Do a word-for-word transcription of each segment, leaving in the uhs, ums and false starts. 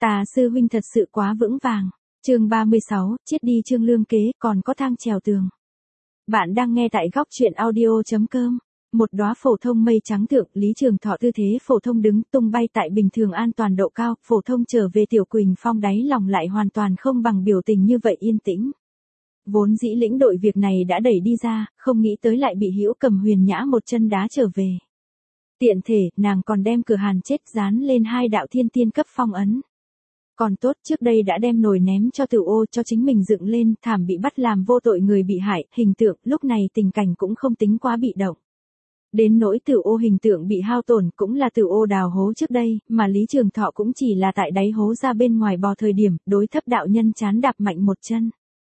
Tà sư huynh thật sự quá vững vàng. Chương ba mươi sáu, chết đi Trương Lương kế, còn có thang trèo tường. Bạn đang nghe tại góc truyện audio chấm com. Một đóa phổ thông mây trắng thượng, Lý Trường Thọ tư thế phổ thông đứng tung bay tại bình thường an toàn độ cao, phổ thông trở về Tiểu Quỳnh Phong đáy lòng lại hoàn toàn không bằng biểu tình như vậy yên tĩnh. Vốn dĩ lĩnh đội việc này đã đẩy đi ra, không nghĩ tới lại bị Hữu Cầm Huyền Nhã một chân đá trở về. Tiện thể, nàng còn đem cửa hàn chết dán lên hai đạo thiên tiên cấp phong ấn. Còn tốt trước đây đã đem nồi ném cho Tử Ô cho chính mình dựng lên, thảm bị bắt làm vô tội người bị hại, hình tượng lúc này tình cảnh cũng không tính quá bị động. Đến nỗi Tử Ô hình tượng bị hao tổn cũng là Tử Ô đào hố trước đây, mà Lý Trường Thọ cũng chỉ là tại đáy hố ra bên ngoài bò thời điểm, đối thấp đạo nhân chán đạp mạnh một chân.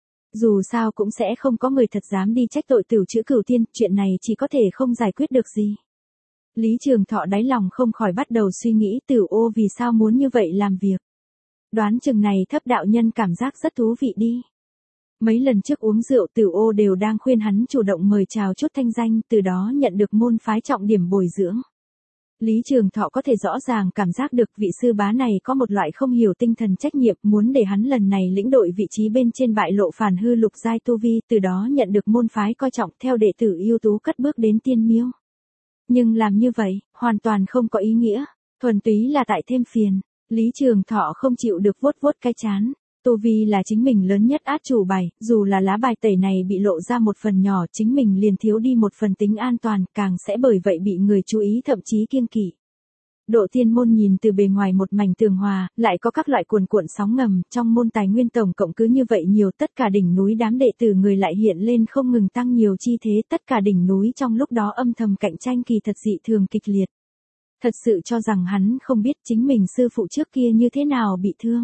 Dù sao cũng sẽ không có người thật dám đi trách tội Tửu Chữ Cửu Tiên, chuyện này chỉ có thể không giải quyết được gì. Lý Trường Thọ đáy lòng không khỏi bắt đầu suy nghĩ Tử Ô vì sao muốn như vậy làm việc. Đoán chừng này thấp đạo nhân cảm giác rất thú vị đi. Mấy lần trước uống rượu Tử Ô đều đang khuyên hắn chủ động mời chào chút thanh danh, từ đó nhận được môn phái trọng điểm bồi dưỡng. Lý Trường Thọ có thể rõ ràng cảm giác được vị sư bá này có một loại không hiểu tinh thần trách nhiệm, muốn để hắn lần này lĩnh đội vị trí bên trên bại lộ phản hư lục giai tu vi, từ đó nhận được môn phái coi trọng theo đệ tử ưu tú cất bước đến tiên miêu. Nhưng làm như vậy, hoàn toàn không có ý nghĩa, thuần túy là tại thêm phiền. Lý Trường Thọ không chịu được vuốt vuốt cái chán. Tu vi là chính mình lớn nhất át chủ bài, dù là lá bài tẩy này bị lộ ra một phần nhỏ, chính mình liền thiếu đi một phần tính an toàn, càng sẽ bởi vậy bị người chú ý thậm chí kiêng kỵ. Độ tiên môn nhìn từ bề ngoài một mảnh tường hòa, lại có các loại cuồn cuộn sóng ngầm, trong môn tài nguyên tổng cộng cứ như vậy nhiều, tất cả đỉnh núi đám đệ tử người lại hiện lên không ngừng tăng nhiều chi thế, tất cả đỉnh núi trong lúc đó âm thầm cạnh tranh kỳ thật dị thường kịch liệt. Thật sự cho rằng hắn không biết chính mình sư phụ trước kia như thế nào bị thương.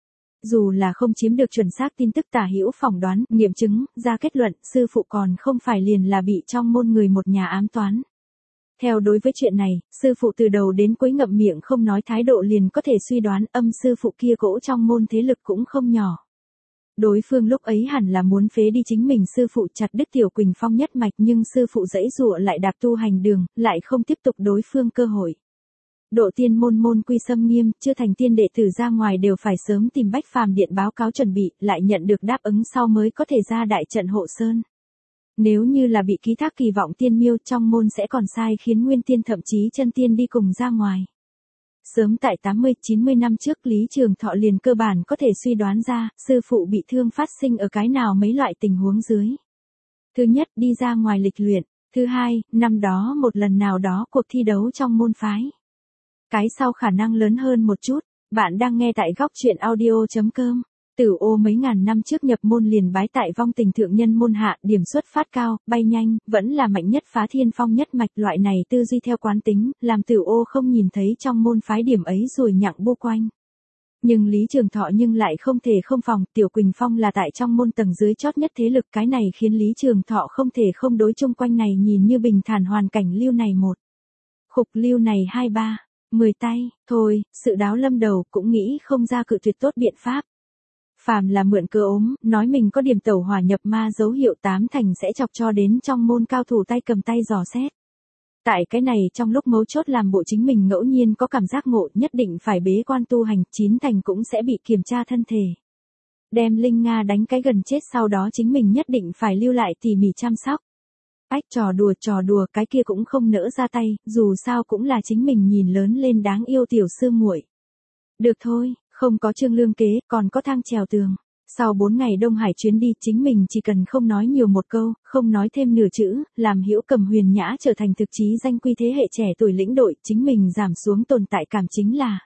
Dù là không chiếm được chuẩn xác tin tức Tả Hữu phỏng đoán, nghiệm chứng, ra kết luận, sư phụ còn không phải liền là bị trong môn người một nhà ám toán. Theo đối với chuyện này, sư phụ từ đầu đến cuối ngậm miệng không nói thái độ liền có thể suy đoán âm sư phụ kia cỗ trong môn thế lực cũng không nhỏ. Đối phương lúc ấy hẳn là muốn phế đi chính mình sư phụ chặt đứt Tiểu Quỳnh Phong nhất mạch, nhưng sư phụ dãy dụa lại đạp tu hành đường, lại không tiếp tục đối phương cơ hội. Độ tiên môn môn quy xâm nghiêm, chưa thành tiên đệ tử ra ngoài đều phải sớm tìm Bách Phàm Điện báo cáo chuẩn bị, lại nhận được đáp ứng sau mới có thể ra đại trận hộ sơn. Nếu như là bị ký thác kỳ vọng tiên miêu trong môn sẽ còn sai khiến nguyên tiên thậm chí chân tiên đi cùng ra ngoài. Sớm tại tám mươi chín mươi năm trước Lý Trường Thọ liền cơ bản có thể suy đoán ra, sư phụ bị thương phát sinh ở cái nào mấy loại tình huống dưới. Thứ nhất, đi ra ngoài lịch luyện. Thứ hai, năm đó một lần nào đó cuộc thi đấu trong môn phái. Cái sau khả năng lớn hơn một chút. Bạn đang nghe tại góc truyện audio chấm com. Tử Ô mấy ngàn năm trước nhập môn liền bái tại vong tình thượng nhân môn hạ, điểm xuất phát cao, bay nhanh, vẫn là mạnh nhất phá thiên phong nhất mạch, loại này tư duy theo quán tính, làm Tử Ô không nhìn thấy trong môn phái điểm ấy rồi nhặng bu quanh. Nhưng Lý Trường Thọ nhưng lại không thể không phòng, Tiểu Quỳnh Phong là tại trong môn tầng dưới chót nhất thế lực, cái này khiến Lý Trường Thọ không thể không đối chung quanh này nhìn như bình thản hoàn cảnh lưu này một. Khục lưu này hai ba. Mười tay, thôi, sự đáo lâm đầu cũng nghĩ không ra cự tuyệt tốt biện pháp. Phàm là mượn cơ ốm, nói mình có điểm tẩu hỏa nhập ma dấu hiệu tám thành sẽ chọc cho đến trong môn cao thủ tay cầm tay dò xét. Tại cái này trong lúc mấu chốt làm bộ chính mình ngẫu nhiên có cảm giác ngộ nhất định phải bế quan tu hành, chín thành cũng sẽ bị kiểm tra thân thể. Đem Linh Nga đánh cái gần chết sau đó chính mình nhất định phải lưu lại tỉ mỉ chăm sóc. Ách trò đùa trò đùa cái kia cũng không nỡ ra tay, dù sao cũng là chính mình nhìn lớn lên đáng yêu tiểu sư muội. Được thôi, không có Trương Lương kế, còn có thang trèo tường. Sau bốn ngày Đông Hải chuyến đi, chính mình chỉ cần không nói nhiều một câu, không nói thêm nửa chữ, làm Hữu Cầm Huyền Nhã trở thành thực chí danh quy thế hệ trẻ tuổi lĩnh đội, chính mình giảm xuống tồn tại cảm chính là.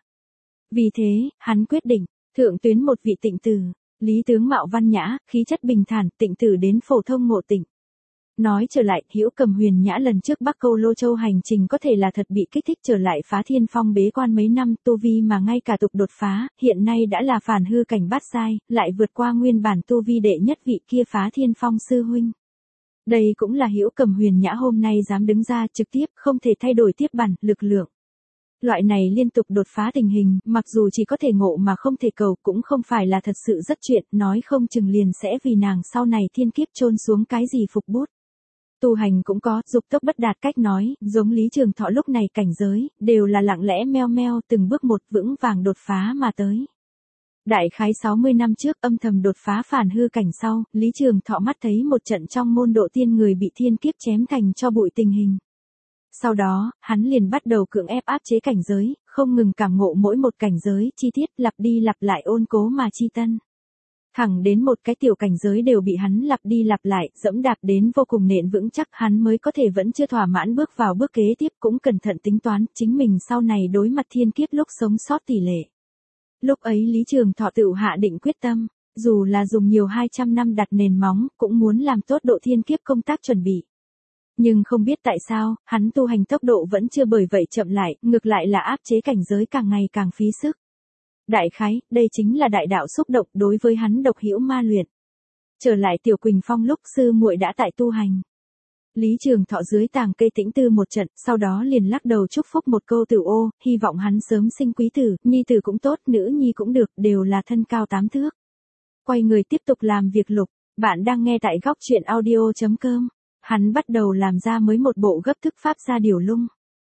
Vì thế, hắn quyết định, thượng tuyến một vị tịnh tử, lý tướng mạo văn nhã, khí chất bình thản, tịnh tử đến phổ thông ngộ tịnh. Nói trở lại, Hữu Cầm Huyền Nhã lần trước Bắc Câu Lô Châu hành trình có thể là thật bị kích thích trở lại phá thiên phong bế quan mấy năm, tu vi mà ngay cả tục đột phá, hiện nay đã là phản hư cảnh bát giai, lại vượt qua nguyên bản tu vi đệ nhất vị kia phá thiên phong sư huynh. Đây cũng là Hữu Cầm Huyền Nhã hôm nay dám đứng ra trực tiếp, không thể thay đổi tiếp bản, lực lượng. Loại này liên tục đột phá tình hình, mặc dù chỉ có thể ngộ mà không thể cầu, cũng không phải là thật sự rất chuyện, nói không chừng liền sẽ vì nàng sau này thiên kiếp chôn xuống cái gì phục bút. Tu hành cũng có, dục tốc bất đạt cách nói, giống Lý Trường Thọ lúc này cảnh giới, đều là lặng lẽ meo meo từng bước một vững vàng đột phá mà tới. Đại khái sáu mươi năm trước âm thầm đột phá phản hư cảnh sau, Lý Trường Thọ mắt thấy một trận trong môn độ tiên người bị thiên kiếp chém thành cho bụi tình hình. Sau đó, hắn liền bắt đầu cưỡng ép áp chế cảnh giới, không ngừng cảm ngộ mỗi một cảnh giới chi tiết lặp đi lặp lại ôn cố mà chi tân. Thẳng đến một cái tiểu cảnh giới đều bị hắn lặp đi lặp lại, dẫm đạp đến vô cùng nền vững chắc hắn mới có thể vẫn chưa thỏa mãn bước vào bước kế tiếp cũng cẩn thận tính toán chính mình sau này đối mặt thiên kiếp lúc sống sót tỷ lệ. Lúc ấy Lý Trường Thọ tự hạ định quyết tâm, dù là dùng nhiều hai trăm năm đặt nền móng, cũng muốn làm tốt độ thiên kiếp công tác chuẩn bị. Nhưng không biết tại sao, hắn tu hành tốc độ vẫn chưa bởi vậy chậm lại, ngược lại là áp chế cảnh giới càng ngày càng phí sức. Đại khái, đây chính là đại đạo xúc động đối với hắn độc hữu ma luyện. Trở lại Tiểu Quỳnh Phong lúc sư muội đã tại tu hành. Lý Trường Thọ dưới tàng cây tĩnh tư một trận, sau đó liền lắc đầu chúc phúc một câu tử ô, hy vọng hắn sớm sinh quý tử, nhi tử cũng tốt, nữ nhi cũng được, đều là thân cao tám thước. Quay người tiếp tục làm việc lục, bạn đang nghe tại góc truyện audio.com. Hắn bắt đầu làm ra mới một bộ gấp thức pháp gia điều lung.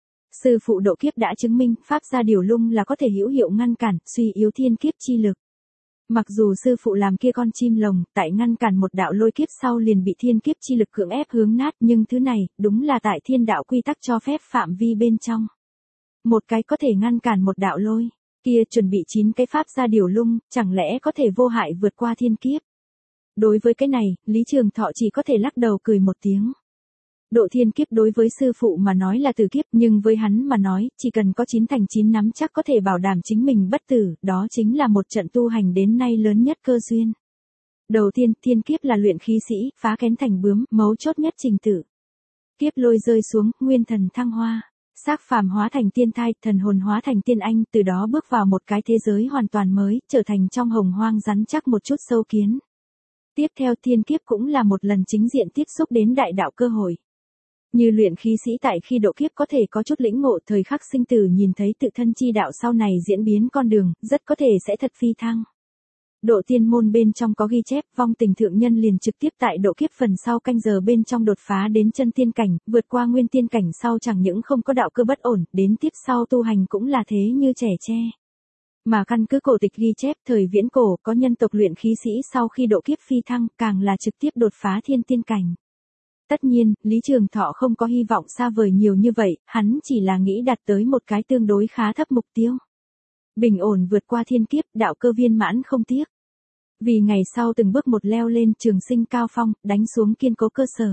Sư phụ độ kiếp đã chứng minh pháp gia điều lung là có thể hữu hiệu ngăn cản, suy yếu thiên kiếp chi lực. Mặc dù sư phụ làm kia con chim lồng, tại ngăn cản một đạo lôi kiếp sau liền bị thiên kiếp chi lực cưỡng ép hướng nát, nhưng thứ này, đúng là tại thiên đạo quy tắc cho phép phạm vi bên trong. Một cái có thể ngăn cản một đạo lôi, kia chuẩn bị chín cái pháp gia điều lung, chẳng lẽ có thể vô hại vượt qua thiên kiếp. Đối với cái này, Lý Trường Thọ chỉ có thể lắc đầu cười một tiếng. Độ thiên kiếp đối với sư phụ mà nói là tử kiếp, nhưng với hắn mà nói, chỉ cần có chín thành chín nắm chắc có thể bảo đảm chính mình bất tử, đó chính là một trận tu hành đến nay lớn nhất cơ duyên. Đầu tiên, thiên kiếp là luyện khí sĩ, phá kén thành bướm, mấu chốt nhất trình tự. Kiếp lôi rơi xuống, nguyên thần thăng hoa, xác phàm hóa thành tiên thai, thần hồn hóa thành tiên anh, từ đó bước vào một cái thế giới hoàn toàn mới, trở thành trong hồng hoang rắn chắc một chút sâu kiến. Tiếp theo thiên kiếp cũng là một lần chính diện tiếp xúc đến đại đạo cơ hội. Như luyện khí sĩ tại khi độ kiếp có thể có chút lĩnh ngộ thời khắc sinh tử nhìn thấy tự thân chi đạo sau này diễn biến con đường, rất có thể sẽ thật phi thăng. Độ tiên môn bên trong có ghi chép vong tình thượng nhân liền trực tiếp tại độ kiếp phần sau canh giờ bên trong đột phá đến chân tiên cảnh, vượt qua nguyên tiên cảnh sau chẳng những không có đạo cơ bất ổn, đến tiếp sau tu hành cũng là thế như trẻ tre. Mà căn cứ cổ tịch ghi chép thời viễn cổ có nhân tộc luyện khí sĩ sau khi độ kiếp phi thăng càng là trực tiếp đột phá thiên tiên cảnh. Tất nhiên, Lý Trường Thọ không có hy vọng xa vời nhiều như vậy, hắn chỉ là nghĩ đạt tới một cái tương đối khá thấp mục tiêu. Bình ổn vượt qua thiên kiếp, đạo cơ viên mãn không tiếc. Vì ngày sau từng bước một leo lên trường sinh cao phong, đánh xuống kiên cố cơ sở.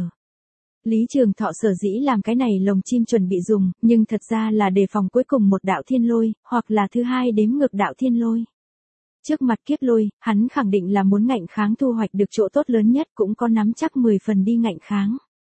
Lý Trường Thọ sở dĩ làm cái này lồng chim chuẩn bị dùng, nhưng thật ra là đề phòng cuối cùng một đạo thiên lôi, hoặc là thứ hai đếm ngược đạo thiên lôi. Trước mặt kiếp lôi, hắn khẳng định là muốn ngạnh kháng thu hoạch được chỗ tốt lớn nhất cũng có nắm chắc mười phần đi ngạnh kháng.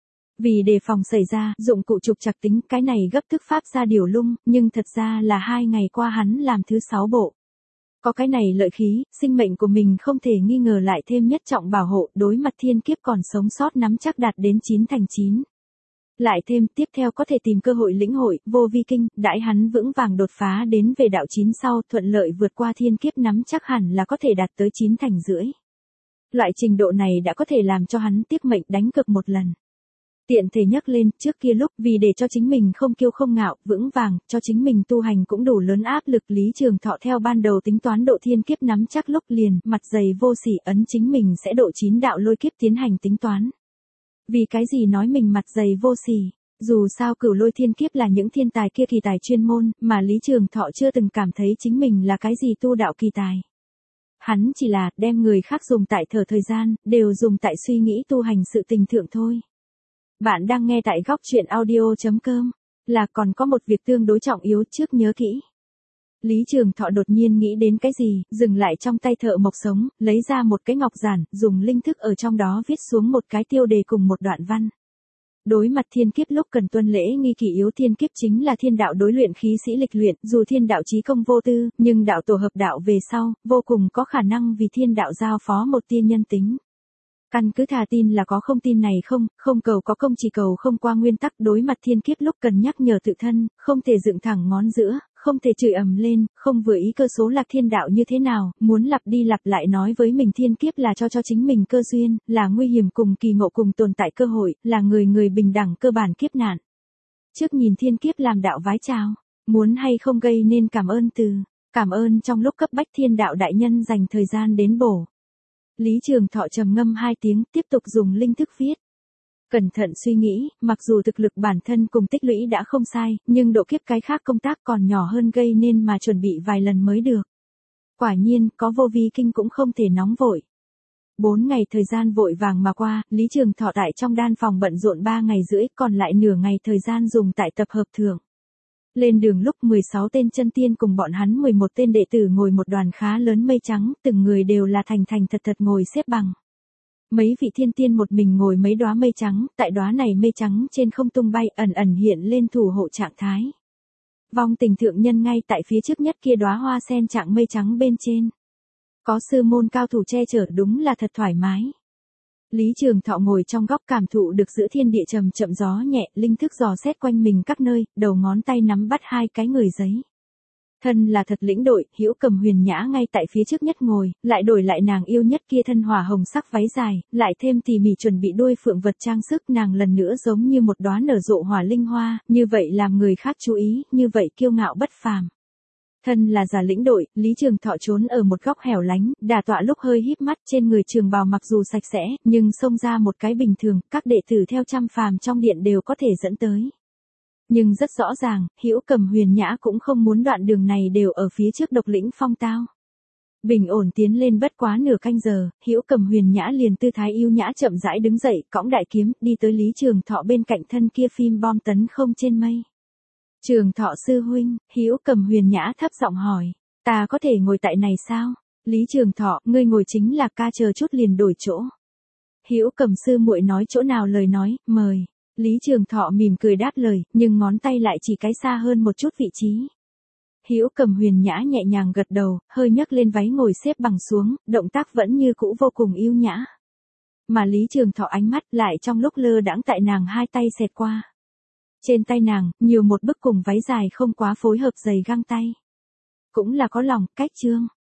Vì đề phòng xảy ra, dụng cụ trục trặc tính cái này gấp thức pháp ra điều lung, nhưng thật ra là hai ngày qua hắn làm thứ sáu bộ. Có cái này lợi khí, sinh mệnh của mình không thể nghi ngờ lại thêm nhất trọng bảo hộ, đối mặt thiên kiếp còn sống sót nắm chắc đạt đến chín thành chín. Lại thêm, tiếp theo có thể tìm cơ hội lĩnh hội, vô vi kinh, đãi hắn vững vàng đột phá đến về đạo chín sau, thuận lợi vượt qua thiên kiếp nắm chắc hẳn là có thể đạt tới chín thành rưỡi. Loại trình độ này đã có thể làm cho hắn tiếc mệnh đánh cược một lần. Tiện thể nhắc lên, trước kia lúc vì để cho chính mình không kiêu không ngạo, vững vàng, cho chính mình tu hành cũng đủ lớn áp lực Lý Trường Thọ theo ban đầu tính toán độ thiên kiếp nắm chắc lúc liền, mặt dày vô sỉ ấn chính mình sẽ độ chín đạo lôi kiếp tiến hành tính toán. Vì cái gì nói mình mặt dày vô sỉ, dù sao cửu lôi thiên kiếp là những thiên tài kia kỳ tài chuyên môn, mà Lý Trường Thọ chưa từng cảm thấy chính mình là cái gì tu đạo kỳ tài. Hắn chỉ là đem người khác dùng tại thở thời gian, đều dùng tại suy nghĩ tu hành sự tình thượng thôi. Bạn đang nghe tại góc truyện audio.com, là còn có một việc tương đối trọng yếu trước nhớ kỹ. Lý Trường Thọ đột nhiên nghĩ đến cái gì, dừng lại trong tay thợ mộc sống, lấy ra một cái ngọc giản, dùng linh thức ở trong đó viết xuống một cái tiêu đề cùng một đoạn văn. Đối mặt thiên kiếp lúc cần tuân lễ nghi kỷ yếu thiên kiếp chính là thiên đạo đối luyện khí sĩ lịch luyện, dù thiên đạo chí công vô tư, nhưng đạo tổ hợp đạo về sau, vô cùng có khả năng vì thiên đạo giao phó một tia nhân tính. Căn cứ thà tin là có không tin này không, không cầu có công chỉ cầu không qua nguyên tắc đối mặt thiên kiếp lúc cần nhắc nhở tự thân, không thể dựng thẳng ngón giữa, không thể chửi ầm lên, không vừa ý cơ số lạc thiên đạo như thế nào, muốn lặp đi lặp lại nói với mình thiên kiếp là cho cho chính mình cơ duyên, là nguy hiểm cùng kỳ ngộ cùng tồn tại cơ hội, là người người bình đẳng cơ bản kiếp nạn. Trước nhìn thiên kiếp làm đạo vái chào, muốn hay không gây nên cảm ơn từ. Cảm ơn trong lúc cấp bách Thiên đạo đại nhân dành thời gian đến bổ. Lý Trường Thọ trầm ngâm hai tiếng, tiếp tục dùng linh thức viết. Cẩn thận suy nghĩ, mặc dù thực lực bản thân cùng tích lũy đã không sai, nhưng độ kiếp cái khác công tác còn nhỏ hơn gây nên mà chuẩn bị vài lần mới được. Quả nhiên, có vô vi kinh cũng không thể nóng vội. Bốn ngày thời gian vội vàng mà qua, Lý Trường Thọ tại trong đan phòng bận rộn ba ngày rưỡi, còn lại nửa ngày thời gian dùng tại tập hợp thưởng. Lên đường lúc mười sáu tên chân tiên cùng bọn hắn mười một tên đệ tử ngồi một đoàn khá lớn mây trắng, từng người đều là thành thành thật thật ngồi xếp bằng. Mấy vị thiên tiên một mình ngồi mấy đóa mây trắng, tại đóa này mây trắng trên không tung bay ẩn ẩn hiện lên thủ hộ trạng thái. Vong Tình thượng nhân ngay tại phía trước nhất kia đóa hoa sen trạng mây trắng bên trên. Có sư môn cao thủ che chở đúng là thật thoải mái. Lý Trường Thọ ngồi trong góc cảm thụ được giữa thiên địa trầm chậm gió nhẹ, linh thức dò xét quanh mình các nơi, đầu ngón tay nắm bắt hai cái người giấy. Thân là thật lĩnh đội, Hữu Cầm Huyền Nhã ngay tại phía trước nhất ngồi, lại đổi lại nàng yêu nhất kia thân hỏa hồng sắc váy dài, lại thêm tỉ mỉ chuẩn bị đuôi phượng vật trang sức, nàng lần nữa giống như một đóa nở rộ hỏa linh hoa, như vậy làm người khác chú ý, như vậy kiêu ngạo bất phàm. Thân là giả lĩnh đội, Lý Trường Thọ trốn ở một góc hẻo lánh, đả tọa lúc hơi híp mắt, trên người trường bào mặc dù sạch sẽ, nhưng xông ra một cái bình thường, các đệ tử theo trăm phàm trong điện đều có thể dẫn tới. Nhưng rất rõ ràng, Hữu Cầm Huyền Nhã cũng không muốn đoạn đường này đều ở phía trước độc lĩnh phong tao. Bình ổn tiến lên bất quá nửa canh giờ, Hữu Cầm Huyền Nhã liền tư thái yêu nhã chậm rãi đứng dậy, cõng đại kiếm, đi tới Lý Trường Thọ bên cạnh thân kia phim bom tấn không trên mây. Trường Thọ sư huynh, Hữu Cầm Huyền Nhã thấp giọng hỏi, ta có thể ngồi tại này sao? Lý Trường Thọ, ngươi ngồi chính là ca, chờ chút liền đổi chỗ. Hữu Cầm sư muội nói chỗ nào lời nói, mời. Lý Trường Thọ mỉm cười đáp lời, nhưng ngón tay lại chỉ cái xa hơn một chút vị trí. Hữu Cầm Huyền Nhã nhẹ nhàng gật đầu, hơi nhấc lên váy ngồi xếp bằng xuống, động tác vẫn như cũ vô cùng yêu nhã. Mà Lý Trường Thọ ánh mắt lại trong lúc lơ đãng tại nàng hai tay xẹt qua. Trên tay nàng, nhiều một bức cùng váy dài không quá phối hợp dày găng tay. Cũng là có lòng, cách trương.